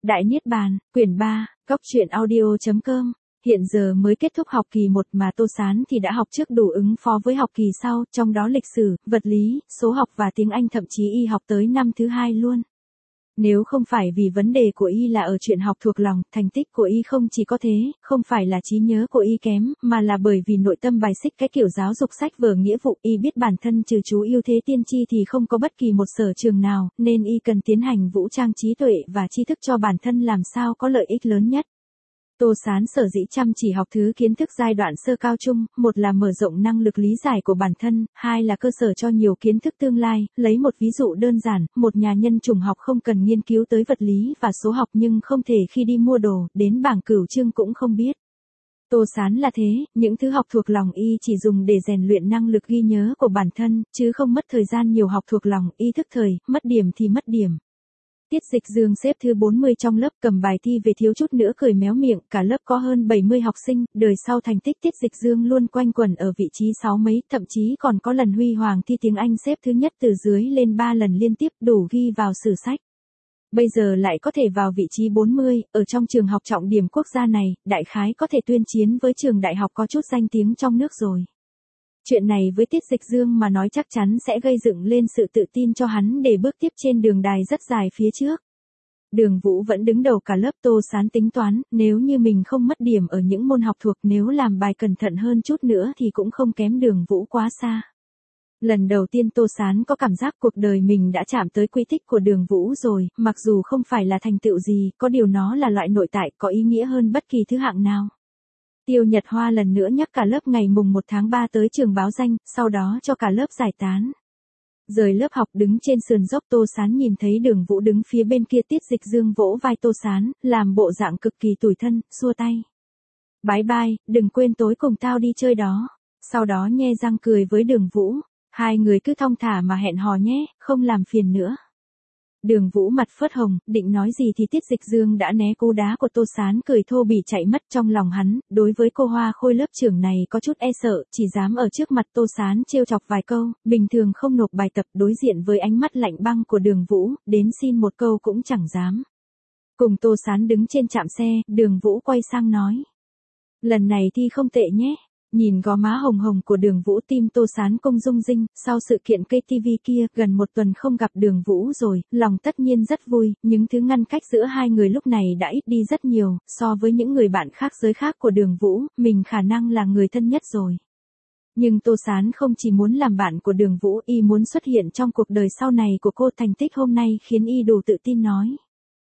Đại Niết Bàn, quyển 3, Cóc truyện audio.com. Hiện giờ mới kết thúc học kỳ 1 mà Tô Sán thì đã học trước đủ ứng phó với học kỳ sau, trong đó lịch sử, vật lý, số học và tiếng Anh, thậm chí y học tới năm thứ 2 luôn. Nếu không phải vì vấn đề của y là ở chuyện học thuộc lòng, thành tích của y không chỉ có thế, không phải là trí nhớ của y kém, mà là bởi vì nội tâm bài xích cái kiểu giáo dục sách vở nghĩa vụ. Y biết bản thân trừ chú ưu thế tiên tri thì không có bất kỳ một sở trường nào, nên y cần tiến hành vũ trang trí tuệ và tri thức cho bản thân làm sao có lợi ích lớn nhất. Tô Sán sở dĩ chăm chỉ học thứ kiến thức giai đoạn sơ cao trung, một là mở rộng năng lực lý giải của bản thân, hai là cơ sở cho nhiều kiến thức tương lai. Lấy một ví dụ đơn giản, một nhà nhân chủng học không cần nghiên cứu tới vật lý và số học nhưng không thể khi đi mua đồ, đến bảng cửu chương cũng không biết. Tô Sán là thế, những thứ học thuộc lòng y chỉ dùng để rèn luyện năng lực ghi nhớ của bản thân, chứ không mất thời gian nhiều học thuộc lòng, y thức thời, mất điểm thì mất điểm. Tiết Dịch Dương xếp thứ 40 trong lớp, cầm bài thi về thiếu chút nữa cười méo miệng, cả lớp có hơn 70 học sinh, đời sau thành tích Tiết Dịch Dương luôn quanh quẩn ở vị trí 6 mấy, thậm chí còn có lần huy hoàng thi tiếng Anh xếp thứ nhất từ dưới lên 3 lần liên tiếp, đủ ghi vào sử sách. Bây giờ lại có thể vào vị trí 40, ở trong trường học trọng điểm quốc gia này, đại khái có thể tuyên chiến với trường đại học có chút danh tiếng trong nước rồi. Chuyện này với Tiết Dịch Dương mà nói chắc chắn sẽ gây dựng lên sự tự tin cho hắn để bước tiếp trên đường đài rất dài phía trước. Đường Vũ vẫn đứng đầu cả lớp. Tô Sán tính toán, nếu như mình không mất điểm ở những môn học thuộc, nếu làm bài cẩn thận hơn chút nữa thì cũng không kém Đường Vũ quá xa. Lần đầu tiên Tô Sán có cảm giác cuộc đời mình đã chạm tới quy tích của Đường Vũ rồi, mặc dù không phải là thành tựu gì, có điều nó là loại nội tại, có ý nghĩa hơn bất kỳ thứ hạng nào. Tiêu Nhật Hoa lần nữa nhắc cả lớp ngày mùng 1 tháng 3 tới trường báo danh, sau đó cho cả lớp giải tán. Rời lớp học, đứng trên sườn dốc, Tô Sán nhìn thấy Đường Vũ đứng phía bên kia. Tiết Dịch Dương vỗ vai Tô Sán, làm bộ dạng cực kỳ tủi thân, xua tay. Bye bye, đừng quên tối cùng tao đi chơi đó. Sau đó nhe răng cười với Đường Vũ. Hai người cứ thong thả mà hẹn hò nhé, không làm phiền nữa. Đường Vũ mặt phớt hồng, định nói gì thì Tiết Dịch Dương đã né cú đá của Tô Sán, cười thô bỉ chạy mất. Trong lòng hắn, đối với cô Hoa Khôi lớp trưởng này có chút e sợ, chỉ dám ở trước mặt Tô Sán trêu chọc vài câu, bình thường không nộp bài tập. Đối diện với ánh mắt lạnh băng của Đường Vũ, đến xin một câu cũng chẳng dám. Cùng Tô Sán đứng trên trạm xe, Đường Vũ quay sang nói. Lần này thi không tệ nhé. Nhìn gò má hồng hồng của Đường Vũ, tim Tô Sán công rung rinh. Sau sự kiện cây TV kia, gần một tuần không gặp Đường Vũ rồi, lòng tất nhiên rất vui, những thứ ngăn cách giữa hai người lúc này đã ít đi rất nhiều. So với những người bạn khác giới khác của Đường Vũ, mình khả năng là người thân nhất rồi. Nhưng Tô Sán không chỉ muốn làm bạn của Đường Vũ, y muốn xuất hiện trong cuộc đời sau này của cô. Thành tích hôm nay khiến y đủ tự tin nói.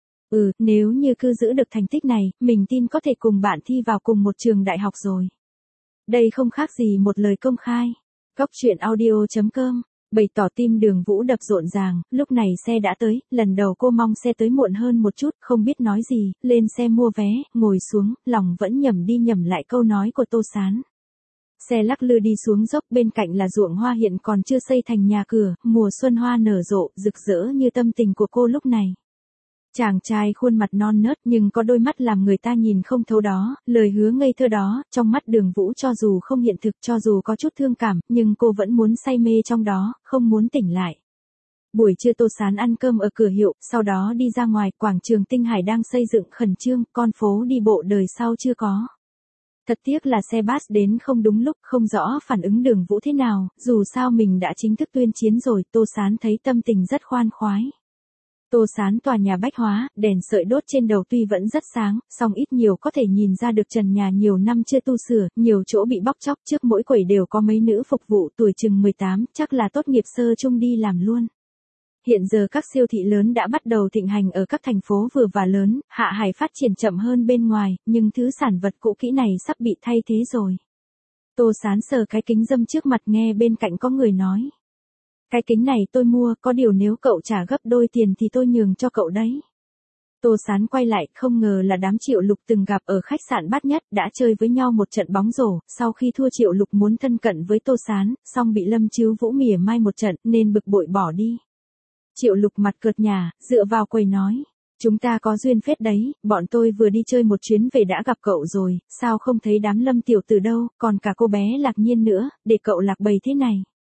Nếu như cứ giữ được thành tích này, mình tin có thể cùng bạn thi vào cùng một trường đại học rồi. Đây không khác gì một lời công khai. Cóc truyện audio.com. Bày tỏ tim Đường Vũ đập rộn ràng. Lúc này xe đã tới, lần đầu cô mong xe tới muộn hơn một chút, không biết nói gì, lên xe mua vé, ngồi xuống, lòng vẫn nhẩm đi nhẩm lại câu nói của Tô Sán. Xe lắc lư đi xuống dốc, bên cạnh là ruộng hoa hiện còn chưa xây thành nhà cửa, mùa xuân hoa nở rộ, rực rỡ như tâm tình của cô lúc này. Chàng trai khuôn mặt non nớt nhưng có đôi mắt làm người ta nhìn không thấu đó, lời hứa ngây thơ đó, trong mắt Đường Vũ cho dù không hiện thực, cho dù có chút thương cảm, nhưng cô vẫn muốn say mê trong đó, không muốn tỉnh lại. Buổi trưa Tô Sán ăn cơm ở cửa hiệu, sau đó đi ra ngoài. Quảng trường Tinh Hải đang xây dựng khẩn trương, con phố đi bộ đời sau chưa có. Thật tiếc là xe bus đến không đúng lúc, không rõ phản ứng Đường Vũ thế nào, dù sao mình đã chính thức tuyên chiến rồi. Tô Sán thấy tâm tình rất khoan khoái. Tô Sán tòa nhà bách hóa, đèn sợi đốt trên đầu tuy vẫn rất sáng, song ít nhiều có thể nhìn ra được trần nhà nhiều năm chưa tu sửa, nhiều chỗ bị bóc tróc. Trước mỗi quầy đều có mấy nữ phục vụ tuổi chừng 18, chắc là tốt nghiệp sơ chung đi làm luôn. Hiện giờ các siêu thị lớn đã bắt đầu thịnh hành ở các thành phố vừa và lớn. Hạ Hải phát triển chậm hơn bên ngoài, nhưng thứ sản vật cũ kỹ này sắp bị thay thế rồi. Tô Sán sờ cái kính râm trước mặt, nghe bên cạnh có người nói. Cái kính này tôi mua, có điều nếu cậu trả gấp đôi tiền thì tôi nhường cho cậu đấy. Tô Sán quay lại, không ngờ là đám Triệu Lục từng gặp ở khách sạn Bát Nhất, đã chơi với nhau một trận bóng rổ. Sau khi thua, Triệu Lục muốn thân cận với Tô Sán, song bị Lâm Chiếu Vũ mỉa mai một trận, nên bực bội bỏ đi. Triệu Lục mặt cợt nhả, dựa vào quầy nói. Chúng ta có duyên phết đấy, bọn tôi vừa đi chơi một chuyến về đã gặp cậu rồi, sao không thấy đám Lâm tiểu tử đâu, còn cả cô bé Lạc Nhiên nữa, để cậu lạc bầy thế này.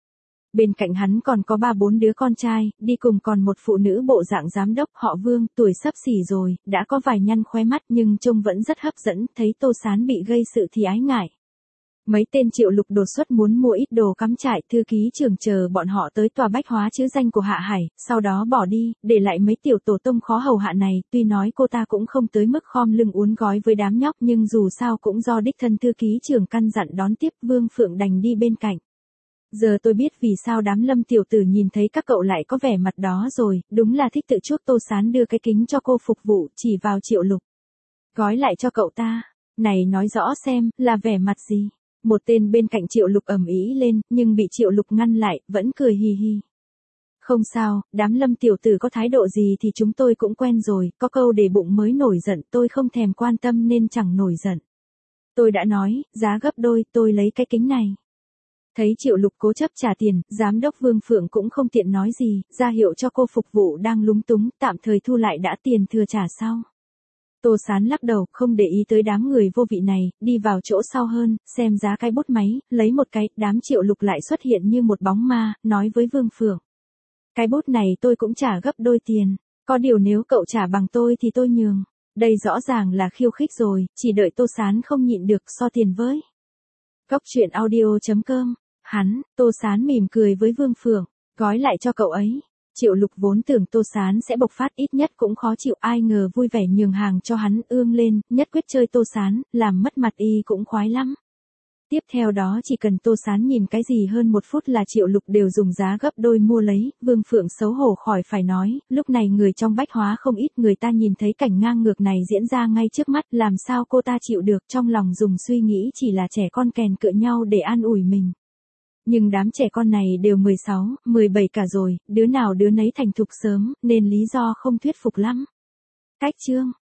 Bên cạnh hắn còn có 3-4 đứa con trai, đi cùng còn một phụ nữ bộ dạng giám đốc họ Vương, tuổi xấp xỉ rồi, đã có vài nhăn khóe mắt nhưng trông vẫn rất hấp dẫn, thấy Tô Sán bị gây sự thì ái ngại. Mấy tên Triệu Lục đột xuất muốn mua ít đồ cắm trại, thư ký trưởng chờ bọn họ tới tòa bách hóa chữ danh của Hạ Hải, sau đó bỏ đi, để lại mấy tiểu tổ tông khó hầu hạ này, tuy nói cô ta cũng không tới mức khom lưng uốn gói với đám nhóc nhưng dù sao cũng do đích thân thư ký trưởng căn dặn đón tiếp, Vương Phượng đành đi bên cạnh. Giờ tôi biết vì sao đám Lâm tiểu tử nhìn thấy các cậu lại có vẻ mặt đó rồi, đúng là thích tự chuốc. Tô Sán đưa cái kính cho cô phục vụ, chỉ vào Triệu Lục. Gói lại cho cậu ta, này nói rõ xem, là vẻ mặt gì? Một tên bên cạnh Triệu Lục ầm ĩ lên, nhưng bị Triệu Lục ngăn lại, vẫn cười hì hì. Không sao, đám Lâm tiểu tử có thái độ gì thì chúng tôi cũng quen rồi, có câu để bụng mới nổi giận, tôi không thèm quan tâm nên chẳng nổi giận. Tôi đã nói, giá gấp đôi, tôi lấy cái kính này. Thấy Triệu Lục cố chấp trả tiền, giám đốc Vương Phượng cũng không tiện nói gì, ra hiệu cho cô phục vụ đang lúng túng, tạm thời thu lại đã, tiền thừa trả sau. Tô Sán lắc đầu, không để ý tới đám người vô vị này, đi vào chỗ sau hơn, xem giá cái bút máy, lấy một cái, đám Triệu Lục lại xuất hiện như một bóng ma, nói với Vương Phượng. Cái bút này tôi cũng trả gấp đôi tiền, có điều nếu cậu trả bằng tôi thì tôi nhường. Đây rõ ràng là khiêu khích rồi, chỉ đợi Tô Sán không nhịn được so tiền với. Góc truyện audio.com, Tô Sán mỉm cười với Vương Phượng, gói lại cho cậu ấy. Triệu Lục vốn tưởng Tô Sán sẽ bộc phát, ít nhất cũng khó chịu, ai ngờ vui vẻ nhường hàng cho hắn, ương lên, nhất quyết chơi Tô Sán, làm mất mặt y cũng khoái lắm. Tiếp theo đó chỉ cần Tô Sán nhìn cái gì hơn 1 phút là Triệu Lục đều dùng giá gấp đôi mua lấy, Vương Phượng xấu hổ khỏi phải nói, lúc này người trong bách hóa không ít, người ta nhìn thấy cảnh ngang ngược này diễn ra ngay trước mắt, làm sao cô ta chịu được, trong lòng dùng suy nghĩ chỉ là trẻ con kèn cựa nhau để an ủi mình. Nhưng đám trẻ con này đều 16, 17 cả rồi, đứa nào đứa nấy thành thục sớm, nên lý do không thuyết phục lắm. Cách chương